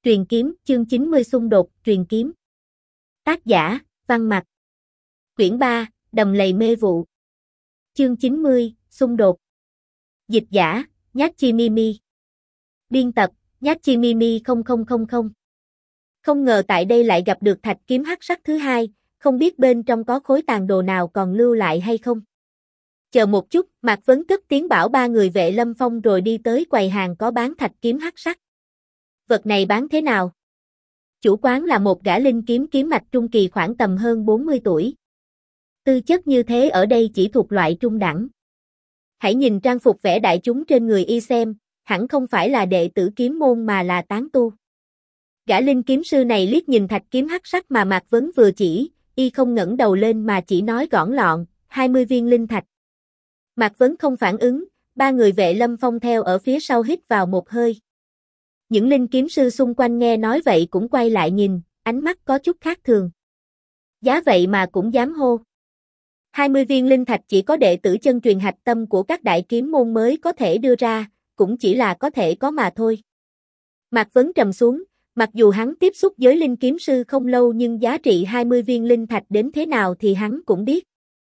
Truyền kiếm, chương 90 xung đột, truyền kiếm. Tác giả, Văn Mặc. Quyển 3, Đầm lầy mê vụ. Chương 90, xung đột. Dịch giả, Nhachimimi. Biên tập, Nhachimimi 0000. Không ngờ tại đây lại gặp được thạch kiếm hắc sắc thứ hai, không biết bên trong có khối tàn đồ nào còn lưu lại hay không. Chờ một chút, Mạc Vấn cất tiếng bảo ba người vệ Lâm Phong rồi đi tới quầy hàng có bán thạch kiếm hắc sắc. Vật này bán thế nào? Chủ quán là một gã linh kiếm kiếm mạch trung kỳ khoảng tầm hơn 40 tuổi. Tư chất như thế ở đây chỉ thuộc loại trung đẳng. Hãy nhìn trang phục vẻ đại chúng trên người y xem, hẳn không phải là đệ tử kiếm môn mà là tán tu. Gã linh kiếm sư này liếc nhìn thạch kiếm hắc sắc mà Mạc Vấn vừa chỉ, y không ngẩng đầu lên mà chỉ nói gọn lọn, 20 viên linh thạch. Mạc Vấn không phản ứng, ba người vệ Lâm Phong theo ở phía sau hít vào một hơi. Những linh kiếm sư xung quanh nghe nói vậy cũng quay lại nhìn, ánh mắt có chút khác thường. Giá vậy mà cũng dám hô. 20 viên linh thạch chỉ có đệ tử chân truyền hạch tâm của các đại kiếm môn mới có thể đưa ra, cũng chỉ là có thể có mà thôi. Mạc Vấn trầm xuống, mặc dù hắn tiếp xúc với linh kiếm sư không lâu nhưng giá trị 20 viên linh thạch đến thế nào thì hắn cũng biết.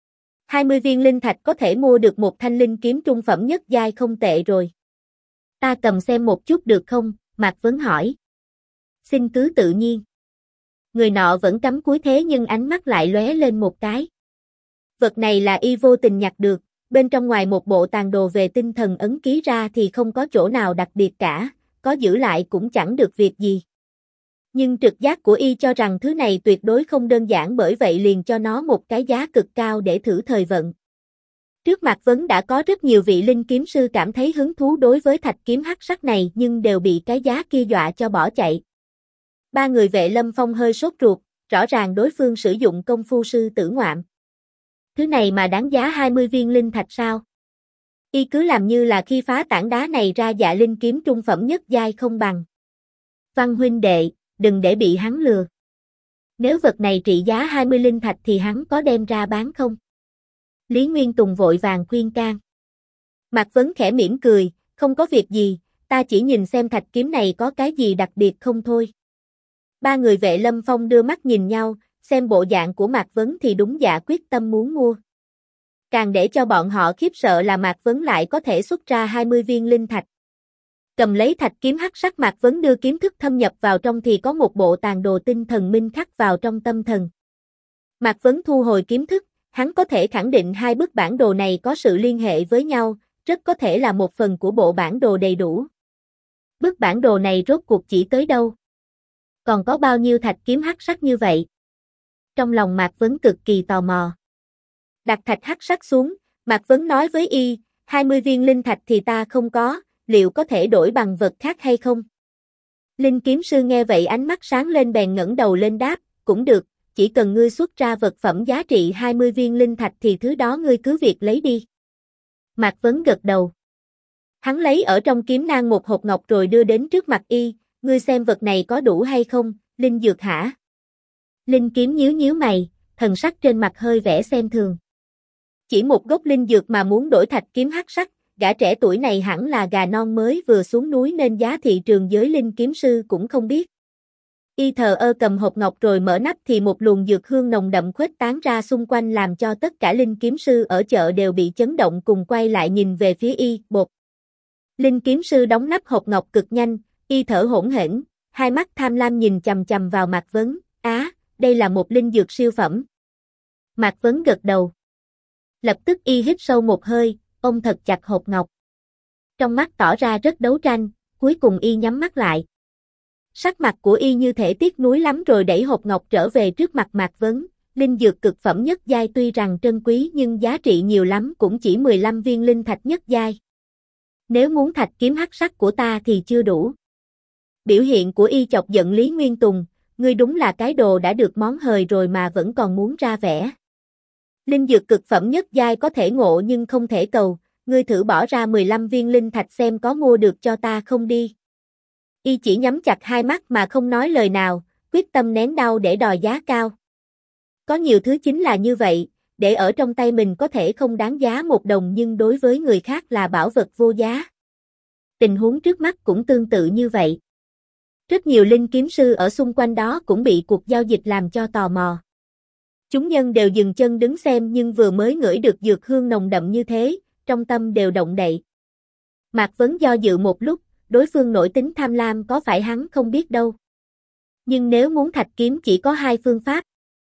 20 viên linh thạch có thể mua được một thanh linh kiếm trung phẩm nhất giai không tệ rồi. Ta cầm xem một chút được không? Mạc Vấn hỏi. Xin cứ tự nhiên. Người nọ vẫn cắm cúi thế nhưng ánh mắt lại lóe lên một cái. Vật này là y vô tình nhặt được, bên trong ngoài một bộ tàn đồ về tinh thần ấn ký ra thì không có chỗ nào đặc biệt cả, có giữ lại cũng chẳng được việc gì. Nhưng trực giác của y cho rằng thứ này tuyệt đối không đơn giản bởi vậy liền cho nó một cái giá cực cao để thử thời vận. Trước Mạc Vấn đã có rất nhiều vị linh kiếm sư cảm thấy hứng thú đối với thạch kiếm hắc sắc này nhưng đều bị cái giá kia dọa cho bỏ chạy. Ba người vệ Lâm Phong hơi sốt ruột, rõ ràng đối phương sử dụng công phu sư tử ngoạm. Thứ này mà đáng giá 20 viên linh thạch sao? Y cứ làm như là khi phá tảng đá này ra dạ linh kiếm trung phẩm nhất giai không bằng. Văn huynh đệ, đừng để bị hắn lừa. Nếu vật này trị giá 20 linh thạch thì hắn có đem ra bán không? Lý Nguyên Tùng vội vàng khuyên can. Mạc Vấn khẽ mỉm cười, không có việc gì, ta chỉ nhìn xem thạch kiếm này có cái gì đặc biệt không thôi. Ba người vệ Lâm Phong đưa mắt nhìn nhau, xem bộ dạng của Mạc Vấn thì đúng dạ quyết tâm muốn mua. Càng để cho bọn họ khiếp sợ là Mạc Vấn lại có thể xuất ra 20 viên linh thạch. Cầm lấy thạch kiếm hắc sắc Mạc Vấn đưa kiếm thức thâm nhập vào trong thì có một bộ tàn đồ tinh thần minh khắc vào trong tâm thần. Mạc Vấn thu hồi kiếm thức, hắn có thể khẳng định hai bức bản đồ này có sự liên hệ với nhau, rất có thể là một phần của bộ bản đồ đầy đủ. Bức bản đồ này rốt cuộc chỉ tới đâu? Còn có bao nhiêu thạch kiếm hắc sắc như vậy? Trong lòng Mạc Vấn cực kỳ tò mò. Đặt thạch hắc sắc xuống, Mạc Vấn nói với y, 20 viên linh thạch thì ta không có, liệu có thể đổi bằng vật khác hay không? Linh kiếm sư nghe vậy ánh mắt sáng lên bèn ngẩng đầu lên đáp, cũng được, chỉ cần ngươi xuất ra vật phẩm giá trị 20 viên linh thạch thì thứ đó ngươi cứ việc lấy đi. Mạc Vấn gật đầu. Hắn lấy ở trong kiếm nang một hộp ngọc rồi đưa đến trước mặt y, ngươi xem vật này có đủ hay không, linh dược hả? Linh kiếm nhíu nhíu mày, thần sắc trên mặt hơi vẻ xem thường. Chỉ một gốc linh dược mà muốn đổi thạch kiếm hắc sắc, gã trẻ tuổi này hẳn là gà non mới vừa xuống núi nên giá thị trường giới linh kiếm sư cũng không biết. Y thờ ơ cầm hộp ngọc rồi mở nắp thì một luồng dược hương nồng đậm khuếch tán ra xung quanh làm cho tất cả linh kiếm sư ở chợ đều bị chấn động cùng quay lại nhìn về phía y, bột. Linh kiếm sư đóng nắp hộp ngọc cực nhanh, y thở hổn hển, hai mắt tham lam nhìn chằm chằm vào Mạc Vấn, đây là một linh dược siêu phẩm. Mạc Vấn gật đầu. Lập tức y hít sâu một hơi, ôm thật chặt hộp ngọc. Trong mắt tỏ ra rất đấu tranh, cuối cùng y nhắm mắt lại. Sắc mặt của y như thể tiếc nuối lắm rồi đẩy hộp ngọc trở về trước mặt Mạc Vấn. Linh dược cực phẩm nhất giai tuy rằng trân quý nhưng giá trị nhiều lắm cũng chỉ 15 viên linh thạch nhất giai. Nếu muốn thạch kiếm hắc sắc của ta thì chưa đủ. Biểu hiện của y chọc giận Lý Nguyên Tùng, ngươi đúng là cái đồ đã được món hời rồi mà vẫn còn muốn ra vẻ. Linh dược cực phẩm nhất giai có thể ngộ nhưng không thể cầu, ngươi thử bỏ ra 15 viên linh thạch xem có mua được cho ta không đi. Y chỉ nhắm chặt hai mắt mà không nói lời nào, quyết tâm nén đau để đòi giá cao. Có nhiều thứ chính là như vậy, để ở trong tay mình có thể không đáng giá một đồng nhưng đối với người khác là bảo vật vô giá. Tình huống trước mắt cũng tương tự như vậy. Rất nhiều linh kiếm sư ở xung quanh đó cũng bị cuộc giao dịch làm cho tò mò. Chúng nhân đều dừng chân đứng xem nhưng vừa mới ngửi được dược hương nồng đậm như thế, trong tâm đều động đậy. Mạc Vấn do dự một lúc, đối phương nổi tính tham lam có phải hắn không biết đâu. Nhưng nếu muốn thạch kiếm chỉ có hai phương pháp.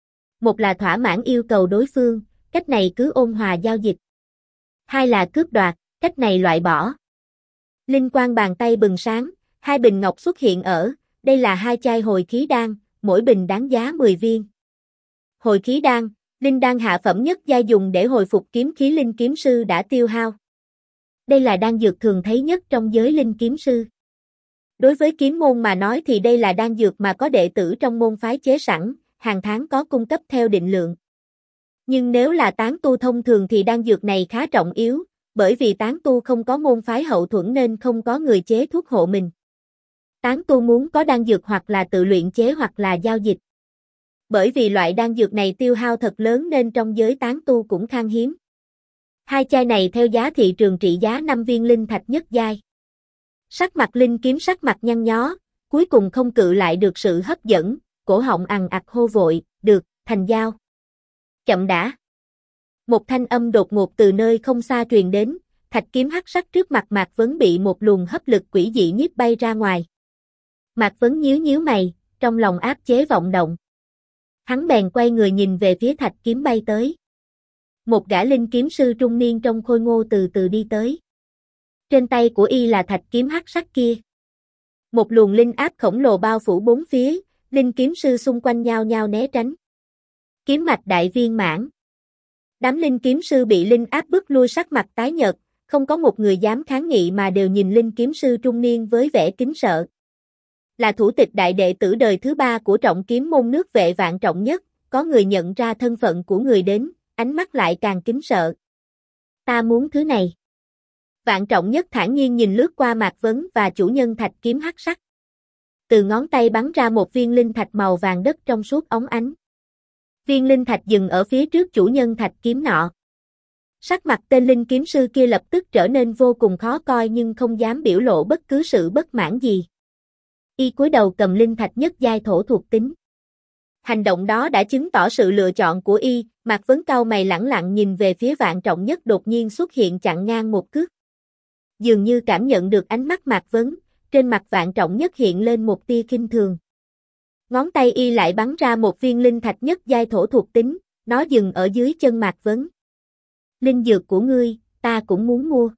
Một là thỏa mãn yêu cầu đối phương, cách này cứ ôn hòa giao dịch. Hai là cướp đoạt, cách này loại bỏ. Linh quang bàn tay bừng sáng, hai bình ngọc xuất hiện đây là hai chai hồi khí đan, mỗi bình đáng giá 10 viên. Hồi khí đan, linh đan hạ phẩm nhất giai dùng để hồi phục kiếm khí linh kiếm sư đã tiêu hao. Đây là đan dược thường thấy nhất trong giới linh kiếm sư. Đối với kiếm môn mà nói thì đây là đan dược mà có đệ tử trong môn phái chế sẵn, hàng tháng có cung cấp theo định lượng. Nhưng nếu là tán tu thông thường thì đan dược này khá trọng yếu, bởi vì tán tu không có môn phái hậu thuẫn nên không có người chế thuốc hộ mình. Tán tu muốn có đan dược hoặc là tự luyện chế hoặc là giao dịch. Bởi vì loại đan dược này tiêu hao thật lớn nên trong giới tán tu cũng khan hiếm. Hai chai này theo giá thị trường trị giá 5 viên linh thạch nhất giai. Sắc mặt linh kiếm sắc mặt nhăn nhó, cuối cùng không cự lại được sự hấp dẫn, cổ họng ằn ặc hô vội, được, thành giao. Chậm đã. Một thanh âm đột ngột từ nơi không xa truyền đến, thạch kiếm hắc sắc trước mặt Mạc Vấn bị một luồng hấp lực quỷ dị nhiếp bay ra ngoài. Mạc Vấn nhíu nhíu mày, trong lòng áp chế vọng động. Hắn bèn quay người nhìn về phía thạch kiếm bay tới. Một gã linh kiếm sư trung niên trong khôi ngô từ từ đi tới. Trên tay của y là thạch kiếm hắc sắc kia. Một luồng linh áp khổng lồ bao phủ bốn phía, linh kiếm sư xung quanh nhao nhao né tránh. Kiếm mạch đại viên mãn. Đám linh kiếm sư bị linh áp bức lui sắc mặt tái nhợt, không có một người dám kháng nghị mà đều nhìn linh kiếm sư trung niên với vẻ kính sợ. Là thủ tịch đại đệ tử đời thứ 3 của trọng kiếm môn nước Vệ Vạn Trọng Nhất, có người nhận ra thân phận của người đến, ánh mắt lại càng kính sợ. Ta muốn thứ này. Vạn Trọng Nhất thản nhiên nhìn lướt qua Mạc Vấn và chủ nhân thạch kiếm hắc sắc. Từ ngón tay bắn ra một viên linh thạch màu vàng đất trong suốt óng ánh. Viên linh thạch dừng ở phía trước chủ nhân thạch kiếm nọ. Sắc mặt tên linh kiếm sư kia lập tức trở nên vô cùng khó coi nhưng không dám biểu lộ bất cứ sự bất mãn gì. Y cúi đầu cầm linh thạch nhất giai thổ thuộc tính. Hành động đó đã chứng tỏ sự lựa chọn của y, Mạc Vấn cau mày lẳng lặng nhìn về phía Vạn Trọng Nhất đột nhiên xuất hiện chặn ngang một cước. Dường như cảm nhận được ánh mắt Mạc Vấn, trên mặt Vạn Trọng Nhất hiện lên một tia khinh thường. Ngón tay y lại bắn ra một viên linh thạch nhất giai thổ thuộc tính, nó dừng ở dưới chân Mạc Vấn. Linh dược của ngươi, ta cũng muốn mua.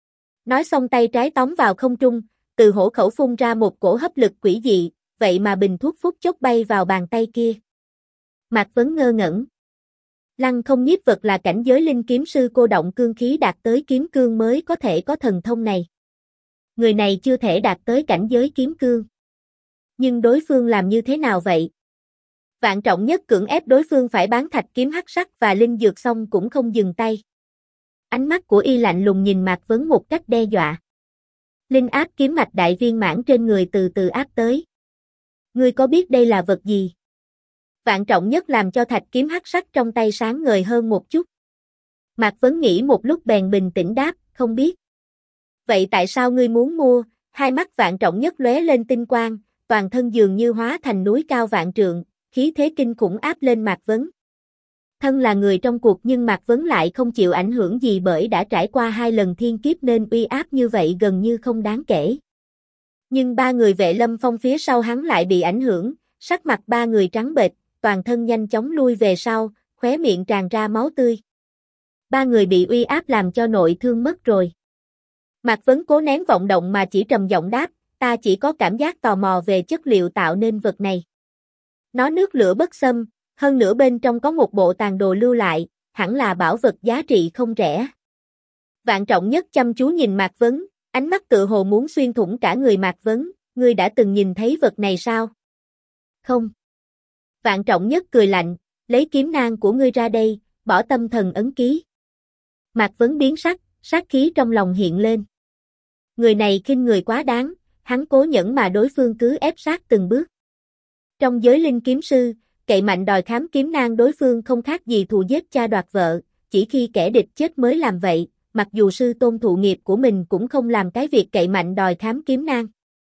Nói xong tay trái tóm vào không trung, từ hổ khẩu phun ra một cổ hấp lực quỷ dị, vậy mà bình thuốc phút chốc bay vào bàn tay kia. Mạc Vấn ngơ ngẩn. Lăng không nhiếp vật là cảnh giới linh kiếm sư cô động cương khí đạt tới kiếm cương mới có thể có thần thông này. Người này chưa thể đạt tới cảnh giới kiếm cương. Nhưng đối phương làm như thế nào vậy? Vạn Trọng Nhất cưỡng ép đối phương phải bán thạch kiếm hắc sắc và linh dược xong cũng không dừng tay. Ánh mắt của y lạnh lùng nhìn Mạc Vấn một cách đe dọa. Linh áp kiếm mạch đại viên mãn trên người từ từ áp tới. Ngươi có biết đây là vật gì? Vạn Trọng Nhất làm cho thạch kiếm hắc sắc trong tay sáng ngời hơn một chút. Mạc Vấn nghĩ một lúc bèn bình tĩnh đáp, không biết. Vậy tại sao ngươi muốn mua? Hai mắt Vạn Trọng Nhất lóe lên tinh quang, toàn thân dường như hóa thành núi cao vạn trượng, khí thế kinh khủng áp lên Mạc Vấn. Thân là người trong cuộc nhưng Mạc Vấn lại không chịu ảnh hưởng gì bởi đã trải qua 2 lần thiên kiếp nên uy áp như vậy gần như không đáng kể. Nhưng 3 người Vệ Lâm Phong phía sau hắn lại bị ảnh hưởng, sắc mặt 3 người trắng bệch, toàn thân nhanh chóng lui về sau, khóe miệng tràn ra máu tươi. 3 người bị uy áp làm cho nội thương mất rồi. Mạc Vấn cố nén vọng động mà chỉ trầm giọng đáp, ta chỉ có cảm giác tò mò về chất liệu tạo nên vật này. Nó nước lửa bất xâm, hơn nữa bên trong có một bộ tàn đồ lưu lại, hẳn là bảo vật giá trị không rẻ. Vạn Trọng Nhất chăm chú nhìn Mạc Vấn, ánh mắt tựa hồ muốn xuyên thủng cả người Mạc Vấn, ngươi đã từng nhìn thấy vật này sao? Không. Vạn Trọng Nhất cười lạnh, lấy kiếm nang của ngươi ra đây, bỏ tâm thần ấn ký. Mạc Vấn biến sắc, sát khí trong lòng hiện lên. Người này khinh người quá đáng, hắn cố nhẫn mà đối phương cứ ép sát từng bước. Trong giới linh kiếm sư, cậy mạnh đòi khám kiếm nang đối phương không khác gì thù giết cha đoạt vợ, chỉ khi kẻ địch chết mới làm vậy, mặc dù sư tôn thụ nghiệp của mình cũng không làm cái việc cậy mạnh đòi khám kiếm nang.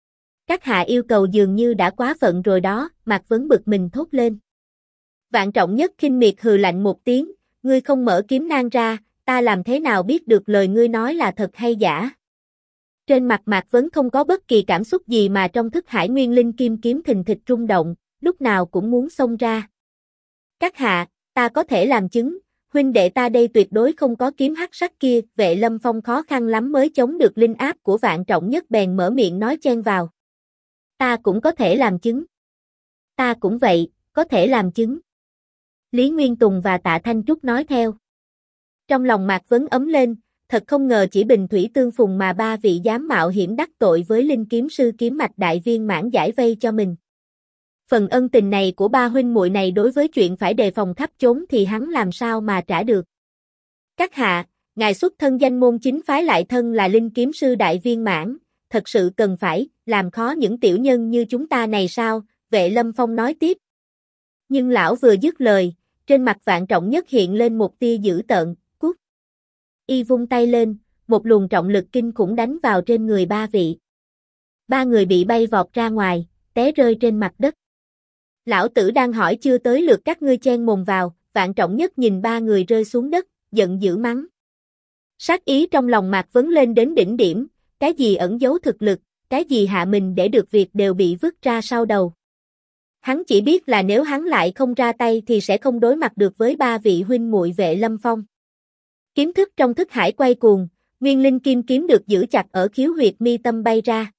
Các hạ yêu cầu dường như đã quá phận rồi đó, Mạc Vấn bực mình thốt lên. Vạn Trọng Nhất khinh miệt hừ lạnh một tiếng, ngươi không mở kiếm nang ra, ta làm thế nào biết được lời ngươi nói là thật hay giả. Trên mặt Mạc Vấn không có bất kỳ cảm xúc gì mà trong thức hải nguyên linh kim kiếm thình thịch rung động, lúc nào cũng muốn xông ra. Các hạ, ta có thể làm chứng, huynh đệ ta đây tuyệt đối không có kiếm hắc sắc kia, Vệ Lâm Phong khó khăn lắm mới chống được linh áp của Vạn Trọng Nhất bèn mở miệng nói chen vào. Ta cũng có thể làm chứng. Ta cũng vậy, có thể làm chứng. Lý Nguyên Tùng và Tạ Thanh Trúc nói theo. Trong lòng Mạc Vấn ấm lên, thật không ngờ chỉ bình thủy tương phùng mà ba vị dám mạo hiểm đắc tội với linh kiếm sư kiếm mạch đại viên mãn giải vây cho mình. Phần ân tình này của ba huynh muội này đối với chuyện phải đề phòng khắp chốn thì hắn làm sao mà trả được. Các hạ, ngài xuất thân danh môn chính phái lại thân là linh kiếm sư đại viên mãn, thật sự cần phải làm khó những tiểu nhân như chúng ta này sao, Vệ Lâm Phong nói tiếp. Nhưng lão vừa dứt lời, trên mặt Vạn Trọng Nhất hiện lên một tia dữ tợn, cút. Y vung tay lên, một luồng trọng lực kinh khủng đánh vào trên người ba vị. Ba người bị bay vọt ra ngoài, té rơi trên mặt đất. Lão tử đang hỏi chưa tới lượt các ngươi chen mồm vào, Vạn Trọng Nhất nhìn ba người rơi xuống đất, giận dữ mắng. Sát ý trong lòng Mạc Vấn lên đến đỉnh điểm, cái gì ẩn giấu thực lực, cái gì hạ mình để được việc đều bị vứt ra sau đầu. Hắn chỉ biết là nếu hắn lại không ra tay thì sẽ không đối mặt được với ba vị huynh muội Vệ Lâm Phong. Kiếm thức trong thức hải quay cuồng, nguyên linh kim kiếm được giữ chặt ở khiếu huyệt mi tâm bay ra.